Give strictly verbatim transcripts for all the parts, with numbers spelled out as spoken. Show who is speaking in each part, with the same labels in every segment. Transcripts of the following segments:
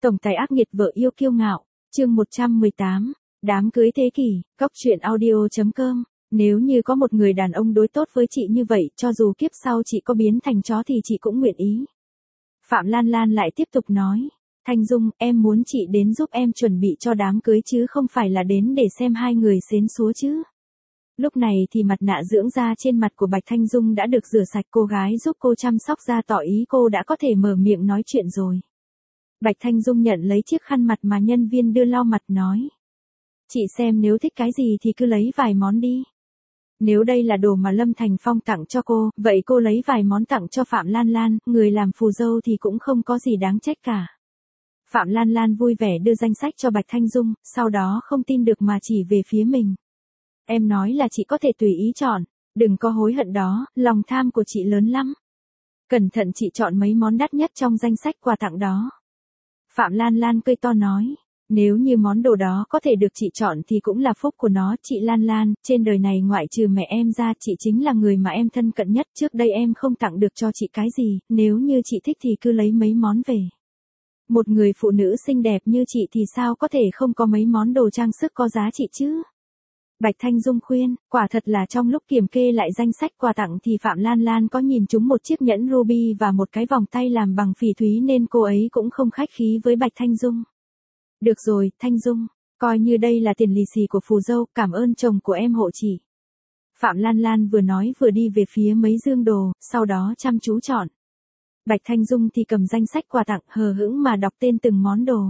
Speaker 1: Tổng tài ác nghiệt vợ yêu kiêu ngạo, chương một trăm mười tám, đám cưới thế kỷ, cóc truyện audio chấm com. Nếu như có một người đàn ông đối tốt với chị như vậy, cho dù kiếp sau chị có biến thành chó thì chị cũng nguyện ý. Phạm Lan Lan lại tiếp tục nói, Thanh Dung, em muốn chị đến giúp em chuẩn bị cho đám cưới chứ không phải là đến để xem hai người xến xúa chứ. Lúc này thì mặt nạ dưỡng da trên mặt của Bạch Thanh Dung đã được rửa sạch, cô gái giúp cô chăm sóc da tỏ ý cô đã có thể mở miệng nói chuyện rồi. Bạch Thanh Dung nhận lấy chiếc khăn mặt mà nhân viên đưa lau mặt nói. Chị xem nếu thích cái gì thì cứ lấy vài món đi. Nếu đây là đồ mà Lâm Thành Phong tặng cho cô, vậy cô lấy vài món tặng cho Phạm Lan Lan, người làm phù dâu thì cũng không có gì đáng trách cả. Phạm Lan Lan vui vẻ đưa danh sách cho Bạch Thanh Dung, sau đó không tin được mà chỉ về phía mình. Em nói là chị có thể tùy ý chọn, đừng có hối hận đó, lòng tham của chị lớn lắm. Cẩn thận chị chọn mấy món đắt nhất trong danh sách quà tặng đó. Phạm Lan Lan cười to nói, nếu như món đồ đó có thể được chị chọn thì cũng là phúc của nó. Chị Lan Lan, trên đời này ngoại trừ mẹ em ra chị chính là người mà em thân cận nhất. Trước đây em không tặng được cho chị cái gì, nếu như chị thích thì cứ lấy mấy món về. Một người phụ nữ xinh đẹp như chị thì sao có thể không có mấy món đồ trang sức có giá trị chứ? Bạch Thanh Dung khuyên, quả thật là trong lúc kiểm kê lại danh sách quà tặng thì Phạm Lan Lan có nhìn trúng một chiếc nhẫn ruby và một cái vòng tay làm bằng phỉ thúy nên cô ấy cũng không khách khí với Bạch Thanh Dung. Được rồi, Thanh Dung, coi như đây là tiền lì xì của phù dâu, cảm ơn chồng của em hộ chị. Phạm Lan Lan vừa nói vừa đi về phía mấy dương đồ, sau đó chăm chú chọn. Bạch Thanh Dung thì cầm danh sách quà tặng hờ hững mà đọc tên từng món đồ.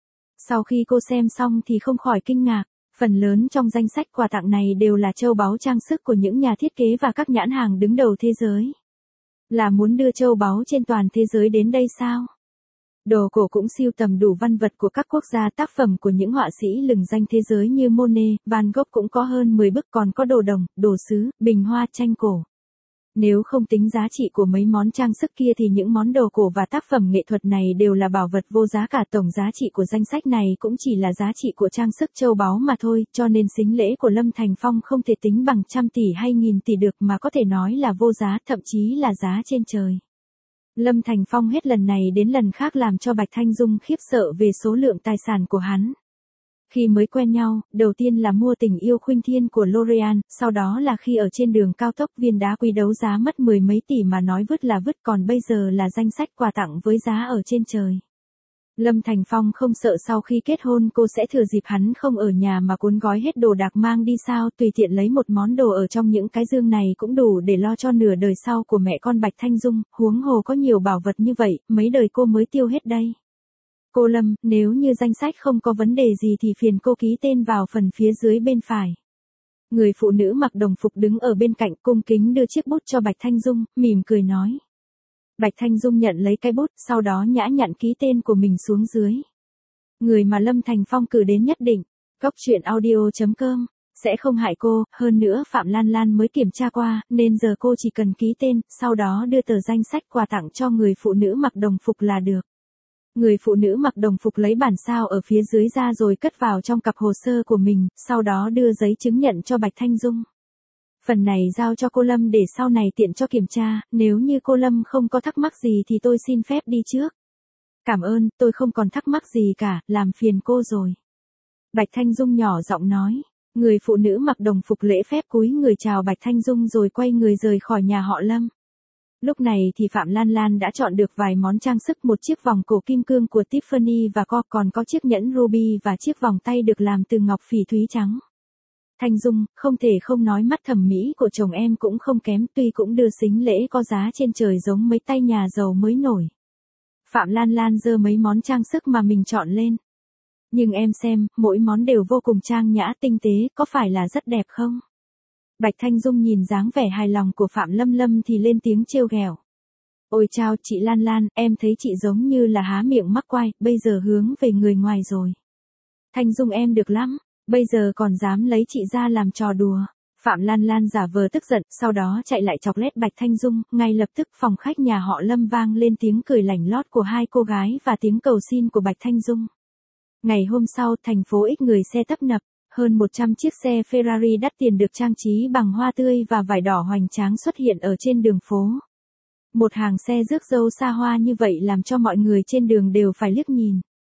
Speaker 1: Sau khi cô xem xong thì không khỏi kinh ngạc. Phần lớn trong danh sách quà tặng này đều là châu báu trang sức của những nhà thiết kế và các nhãn hàng đứng đầu thế giới. Là muốn đưa châu báu trên toàn thế giới đến đây sao? Đồ cổ cũng sưu tầm đủ văn vật của các quốc gia, tác phẩm của những họa sĩ lừng danh thế giới như Monet, Van Gogh cũng có hơn mười bức, còn có đồ đồng, đồ sứ, bình hoa, tranh cổ. Nếu không tính giá trị của mấy món trang sức kia thì những món đồ cổ và tác phẩm nghệ thuật này đều là bảo vật vô giá cả. Tổng giá trị của danh sách này cũng chỉ là giá trị của trang sức châu báu mà thôi, cho nên sính lễ của Lâm Thành Phong không thể tính bằng trăm tỷ hay nghìn tỷ được mà có thể nói là vô giá, thậm chí là giá trên trời. Lâm Thành Phong hết lần này đến lần khác làm cho Bạch Thanh Dung khiếp sợ về số lượng tài sản của hắn. Khi mới quen nhau, đầu tiên là mua tình yêu khuynh thiên của L'Oreal, sau đó là khi ở trên đường cao tốc viên đá quý đấu giá mất mười mấy tỷ mà nói vứt là vứt, còn bây giờ là danh sách quà tặng với giá ở trên trời. Lâm Thành Phong không sợ sau khi kết hôn cô sẽ thừa dịp hắn không ở nhà mà cuốn gói hết đồ đạc mang đi sao, tùy tiện lấy một món đồ ở trong những cái dương này cũng đủ để lo cho nửa đời sau của mẹ con Bạch Thanh Dung, huống hồ có nhiều bảo vật như vậy, mấy đời cô mới tiêu hết đây. Cô Lâm, nếu như danh sách không có vấn đề gì thì phiền cô ký tên vào phần phía dưới bên phải. Người phụ nữ mặc đồng phục đứng ở bên cạnh cung kính đưa chiếc bút cho Bạch Thanh Dung, mỉm cười nói. Bạch Thanh Dung nhận lấy cái bút, sau đó nhã nhặn ký tên của mình xuống dưới. Người mà Lâm Thành Phong cử đến nhất định, cóc truyện audio chấm com, sẽ không hại cô, hơn nữa Phạm Lan Lan mới kiểm tra qua, nên giờ cô chỉ cần ký tên, sau đó đưa tờ danh sách quà tặng cho người phụ nữ mặc đồng phục là được. Người phụ nữ mặc đồng phục lấy bản sao ở phía dưới ra rồi cất vào trong cặp hồ sơ của mình, sau đó đưa giấy chứng nhận cho Bạch Thanh Dung. Phần này giao cho cô Lâm để sau này tiện cho kiểm tra, nếu như cô Lâm không có thắc mắc gì thì tôi xin phép đi trước. Cảm ơn, tôi không còn thắc mắc gì cả, làm phiền cô rồi. Bạch Thanh Dung nhỏ giọng nói, người phụ nữ mặc đồng phục lễ phép cúi người chào Bạch Thanh Dung rồi quay người rời khỏi nhà họ Lâm. Lúc này thì Phạm Lan Lan đã chọn được vài món trang sức, một chiếc vòng cổ kim cương của Tiffany và Co, còn có chiếc nhẫn ruby và chiếc vòng tay được làm từ ngọc phỉ thúy trắng. Thanh Dung, không thể không nói mắt thẩm mỹ của chồng em cũng không kém, tuy cũng đưa sính lễ có giá trên trời giống mấy tay nhà giàu mới nổi. Phạm Lan Lan giơ mấy món trang sức mà mình chọn lên. Nhưng em xem, mỗi món đều vô cùng trang nhã tinh tế, có phải là rất đẹp không? Bạch Thanh Dung nhìn dáng vẻ hài lòng của Phạm Lâm Lâm thì lên tiếng trêu ghẹo. Ôi chao, chị Lan Lan, em thấy chị giống như là há miệng mắc quai, bây giờ hướng về người ngoài rồi. Thanh Dung em được lắm, bây giờ còn dám lấy chị ra làm trò đùa. Phạm Lan Lan giả vờ tức giận, sau đó chạy lại chọc lét Bạch Thanh Dung, ngay lập tức phòng khách nhà họ Lâm vang lên tiếng cười lảnh lót của hai cô gái và tiếng cầu xin của Bạch Thanh Dung. Ngày hôm sau, thành phố ít người xe tấp nập. Hơn một trăm chiếc xe Ferrari đắt tiền được trang trí bằng hoa tươi và vải đỏ hoành tráng xuất hiện ở trên đường phố. Một hàng xe rước dâu xa hoa như vậy làm cho mọi người trên đường đều phải liếc nhìn.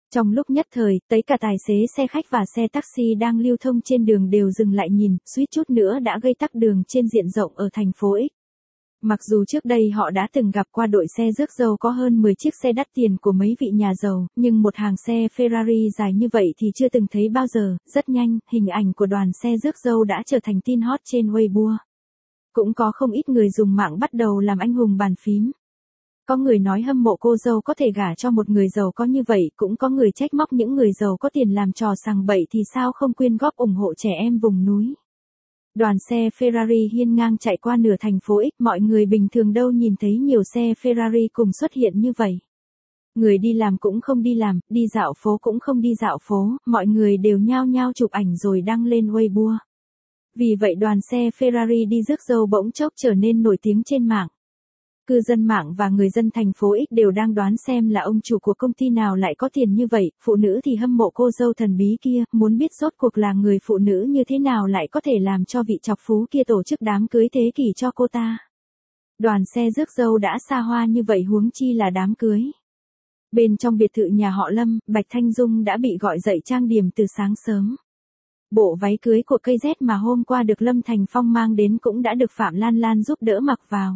Speaker 1: Trong lúc nhất thời, tới cả tài xế xe khách và xe taxi đang lưu thông trên đường đều dừng lại nhìn, suýt chút nữa đã gây tắc đường trên diện rộng ở thành phố X. Mặc dù trước đây họ đã từng gặp qua đội xe rước dâu có hơn mười chiếc xe đắt tiền của mấy vị nhà giàu, nhưng một hàng xe Ferrari dài như vậy thì chưa từng thấy bao giờ. Rất nhanh, hình ảnh của đoàn xe rước dâu đã trở thành tin hot trên Weibo. Cũng có không ít người dùng mạng bắt đầu làm anh hùng bàn phím. Có người nói hâm mộ cô dâu có thể gả cho một người giàu có như vậy, cũng có người trách móc những người giàu có tiền làm trò sằng bậy thì sao không quyên góp ủng hộ trẻ em vùng núi. Đoàn xe Ferrari hiên ngang chạy qua nửa thành phố X, mọi người bình thường đâu nhìn thấy nhiều xe Ferrari cùng xuất hiện như vậy. Người đi làm cũng không đi làm, đi dạo phố cũng không đi dạo phố, mọi người đều nhao nhao chụp ảnh rồi đăng lên Weibo. Vì vậy đoàn xe Ferrari đi rước dâu bỗng chốc trở nên nổi tiếng trên mạng. Cư dân mạng và người dân thành phố X đều đang đoán xem là ông chủ của công ty nào lại có tiền như vậy, phụ nữ thì hâm mộ cô dâu thần bí kia, muốn biết rốt cuộc là người phụ nữ như thế nào lại có thể làm cho vị chọc phú kia tổ chức đám cưới thế kỷ cho cô ta. Đoàn xe rước dâu đã xa hoa như vậy huống chi là đám cưới. Bên trong biệt thự nhà họ Lâm, Bạch Thanh Dung đã bị gọi dậy trang điểm từ sáng sớm. Bộ váy cưới của cây Z mà hôm qua được Lâm Thành Phong mang đến cũng đã được Phạm Lan Lan giúp đỡ mặc vào.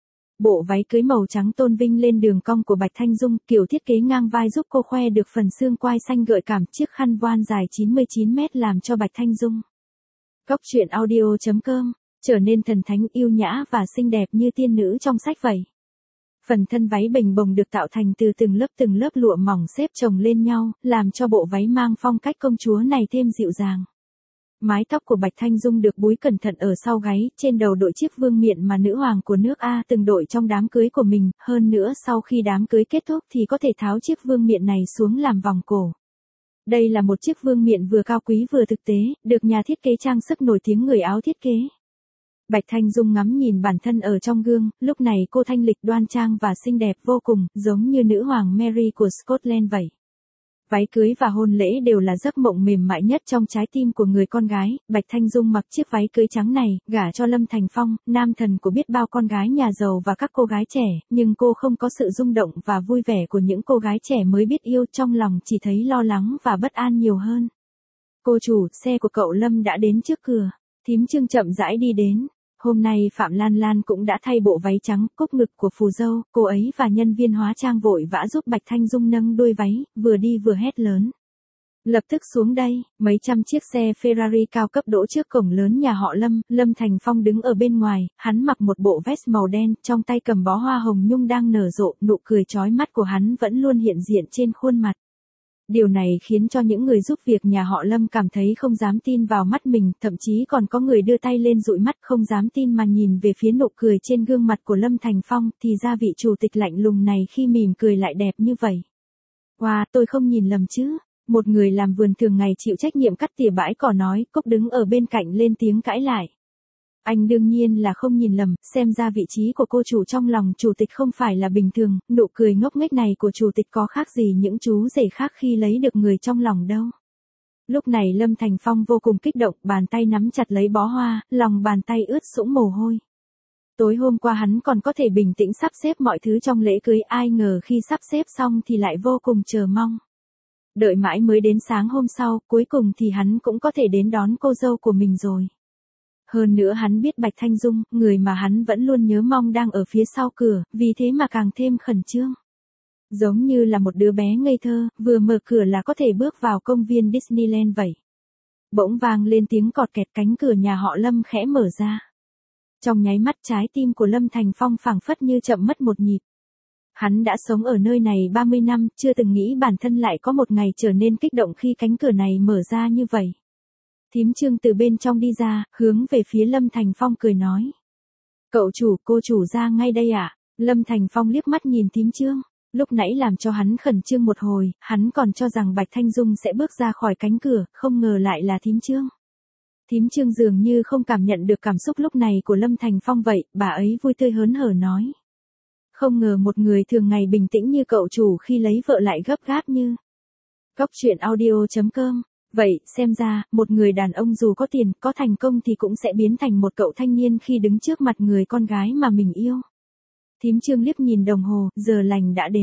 Speaker 1: Bộ váy cưới màu trắng tôn vinh lên đường cong của Bạch Thanh Dung, kiểu thiết kế ngang vai giúp cô khoe được phần xương quai xanh gợi cảm, chiếc khăn voan dài chín mươi chín mét làm cho Bạch Thanh Dung. Góc truyện audio chấm com, trở nên thần thánh yêu nhã và xinh đẹp như tiên nữ trong sách vậy. Phần thân váy bềnh bồng được tạo thành từ từng lớp từng lớp lụa mỏng xếp chồng lên nhau, làm cho bộ váy mang phong cách công chúa này thêm dịu dàng. Mái tóc của Bạch Thanh Dung được búi cẩn thận ở sau gáy, trên đầu đội chiếc vương miện mà nữ hoàng của nước A từng đội trong đám cưới của mình, hơn nữa sau khi đám cưới kết thúc thì có thể tháo chiếc vương miện này xuống làm vòng cổ. Đây là một chiếc vương miện vừa cao quý vừa thực tế, được nhà thiết kế trang sức nổi tiếng người Áo thiết kế. Bạch Thanh Dung ngắm nhìn bản thân ở trong gương, lúc này cô thanh lịch đoan trang và xinh đẹp vô cùng, giống như nữ hoàng Mary của Scotland vậy. Váy cưới và hôn lễ đều là giấc mộng mềm mại nhất trong trái tim của người con gái. Bạch Thanh Dung mặc chiếc váy cưới trắng này, gả cho Lâm Thành Phong, nam thần của biết bao con gái nhà giàu và các cô gái trẻ, nhưng cô không có sự rung động và vui vẻ của những cô gái trẻ mới biết yêu, trong lòng chỉ thấy lo lắng và bất an nhiều hơn. Cô chủ, xe của cậu Lâm đã đến trước cửa. Thím Trương chậm rãi đi đến. Hôm nay Phạm Lan Lan cũng đã thay bộ váy trắng, cúc ngực của phù dâu, cô ấy và nhân viên hóa trang vội vã giúp Bạch Thanh Dung nâng đuôi váy, vừa đi vừa hét lớn. Lập tức xuống đây, mấy trăm chiếc xe Ferrari cao cấp đỗ trước cổng lớn nhà họ Lâm, Lâm Thành Phong đứng ở bên ngoài, hắn mặc một bộ vest màu đen, trong tay cầm bó hoa hồng nhung đang nở rộ, nụ cười chói mắt của hắn vẫn luôn hiện diện trên khuôn mặt. Điều này khiến cho những người giúp việc nhà họ Lâm cảm thấy không dám tin vào mắt mình, thậm chí còn có người đưa tay lên dụi mắt không dám tin mà nhìn về phía nụ cười trên gương mặt của Lâm Thành Phong, thì ra vị chủ tịch lạnh lùng này khi mỉm cười lại đẹp như vậy. Wow, tôi không nhìn lầm chứ. Một người làm vườn thường ngày chịu trách nhiệm cắt tỉa bãi cỏ nói, Cúc đứng ở bên cạnh lên tiếng cãi lại. Anh đương nhiên là không nhìn lầm, xem ra vị trí của cô chủ trong lòng chủ tịch không phải là bình thường, nụ cười ngốc nghếch này của chủ tịch có khác gì những chú rể khác khi lấy được người trong lòng đâu. Lúc này Lâm Thành Phong vô cùng kích động, bàn tay nắm chặt lấy bó hoa, lòng bàn tay ướt sũng mồ hôi. Tối hôm qua hắn còn có thể bình tĩnh sắp xếp mọi thứ trong lễ cưới, ai ngờ khi sắp xếp xong thì lại vô cùng chờ mong. Đợi mãi mới đến sáng hôm sau, cuối cùng thì hắn cũng có thể đến đón cô dâu của mình rồi. Hơn nữa hắn biết Bạch Thanh Dung, người mà hắn vẫn luôn nhớ mong đang ở phía sau cửa, vì thế mà càng thêm khẩn trương. Giống như là một đứa bé ngây thơ, vừa mở cửa là có thể bước vào công viên Disneyland vậy. Bỗng vang lên tiếng cọt kẹt, cánh cửa nhà họ Lâm khẽ mở ra. Trong nháy mắt trái tim của Lâm Thành Phong phảng phất như chậm mất một nhịp. Hắn đã sống ở nơi này ba mươi năm, chưa từng nghĩ bản thân lại có một ngày trở nên kích động khi cánh cửa này mở ra như vậy. Thím Trương từ bên trong đi ra, hướng về phía Lâm Thành Phong cười nói. Cậu chủ, cô chủ ra ngay đây ạ. À? Lâm Thành Phong liếc mắt nhìn thím Trương, lúc nãy làm cho hắn khẩn trương một hồi, hắn còn cho rằng Bạch Thanh Dung sẽ bước ra khỏi cánh cửa, không ngờ lại là thím Trương. Thím Trương dường như không cảm nhận được cảm xúc lúc này của Lâm Thành Phong vậy, bà ấy vui tươi hớn hở nói. Không ngờ một người thường ngày bình tĩnh như cậu chủ khi lấy vợ lại gấp gáp như. Góc truyện audio chấm com. Vậy, xem ra, một người đàn ông dù có tiền, có thành công thì cũng sẽ biến thành một cậu thanh niên khi đứng trước mặt người con gái mà mình yêu. Thím Trương liếc nhìn đồng hồ, giờ lành đã đến.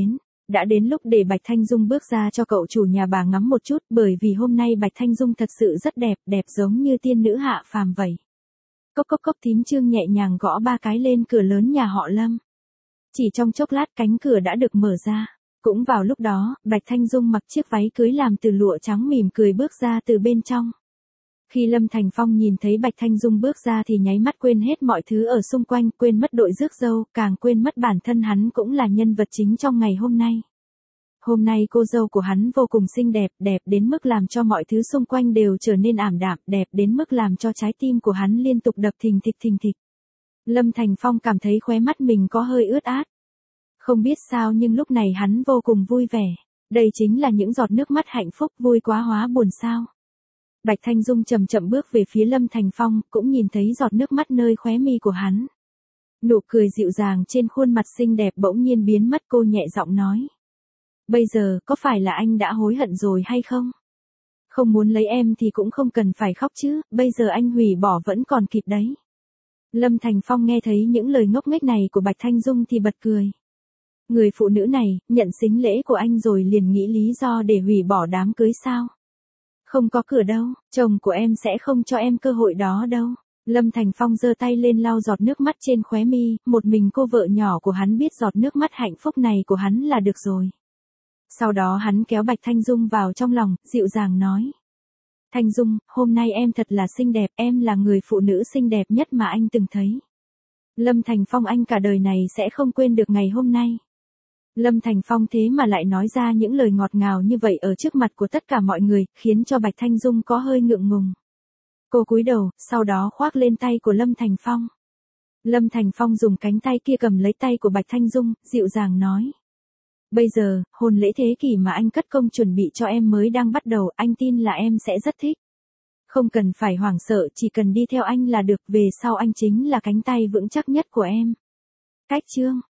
Speaker 1: đã đến lúc để Bạch Thanh Dung bước ra cho cậu chủ nhà bà ngắm một chút, bởi vì hôm nay Bạch Thanh Dung thật sự rất đẹp, đẹp giống như tiên nữ hạ phàm vậy. Cốc cốc cốc, thím Trương nhẹ nhàng gõ ba cái lên cửa lớn nhà họ Lâm. Chỉ trong chốc lát cánh cửa đã được mở ra. Cũng vào lúc đó, Bạch Thanh Dung mặc chiếc váy cưới làm từ lụa trắng mỉm cười bước ra từ bên trong. Khi Lâm Thành Phong nhìn thấy Bạch Thanh Dung bước ra thì nháy mắt quên hết mọi thứ ở xung quanh, quên mất đội rước dâu, càng quên mất bản thân hắn cũng là nhân vật chính trong ngày hôm nay. Hôm nay cô dâu của hắn vô cùng xinh đẹp, đẹp đến mức làm cho mọi thứ xung quanh đều trở nên ảm đạm, đẹp đến mức làm cho trái tim của hắn liên tục đập thình thịch thình thịch. Lâm Thành Phong cảm thấy khóe mắt mình có hơi ướt át. Không biết sao nhưng lúc này hắn vô cùng vui vẻ. Đây chính là những giọt nước mắt hạnh phúc, vui quá hóa buồn sao. Bạch Thanh Dung chậm chậm bước về phía Lâm Thành Phong, cũng nhìn thấy giọt nước mắt nơi khóe mi của hắn. Nụ cười dịu dàng trên khuôn mặt xinh đẹp bỗng nhiên biến mất, cô nhẹ giọng nói. Bây giờ, có phải là anh đã hối hận rồi hay không? Không muốn lấy em thì cũng không cần phải khóc chứ, bây giờ anh hủy bỏ vẫn còn kịp đấy. Lâm Thành Phong nghe thấy những lời ngốc nghếch này của Bạch Thanh Dung thì bật cười. Người phụ nữ này, nhận sính lễ của anh rồi liền nghĩ lý do để hủy bỏ đám cưới sao? Không có cửa đâu, chồng của em sẽ không cho em cơ hội đó đâu. Lâm Thành Phong giơ tay lên lau giọt nước mắt trên khóe mi, một mình cô vợ nhỏ của hắn biết giọt nước mắt hạnh phúc này của hắn là được rồi. Sau đó hắn kéo Bạch Thanh Dung vào trong lòng, dịu dàng nói. Thanh Dung, hôm nay em thật là xinh đẹp, em là người phụ nữ xinh đẹp nhất mà anh từng thấy. Lâm Thành Phong, anh cả đời này sẽ không quên được ngày hôm nay. Lâm Thành Phong thế mà lại nói ra những lời ngọt ngào như vậy ở trước mặt của tất cả mọi người, khiến cho Bạch Thanh Dung có hơi ngượng ngùng. Cô cúi đầu, sau đó khoác lên tay của Lâm Thành Phong. Lâm Thành Phong dùng cánh tay kia cầm lấy tay của Bạch Thanh Dung, dịu dàng nói. Bây giờ, hôn lễ thế kỷ mà anh cất công chuẩn bị cho em mới đang bắt đầu, anh tin là em sẽ rất thích. Không cần phải hoảng sợ, chỉ cần đi theo anh là được, về sau anh chính là cánh tay vững chắc nhất của em. Cách chương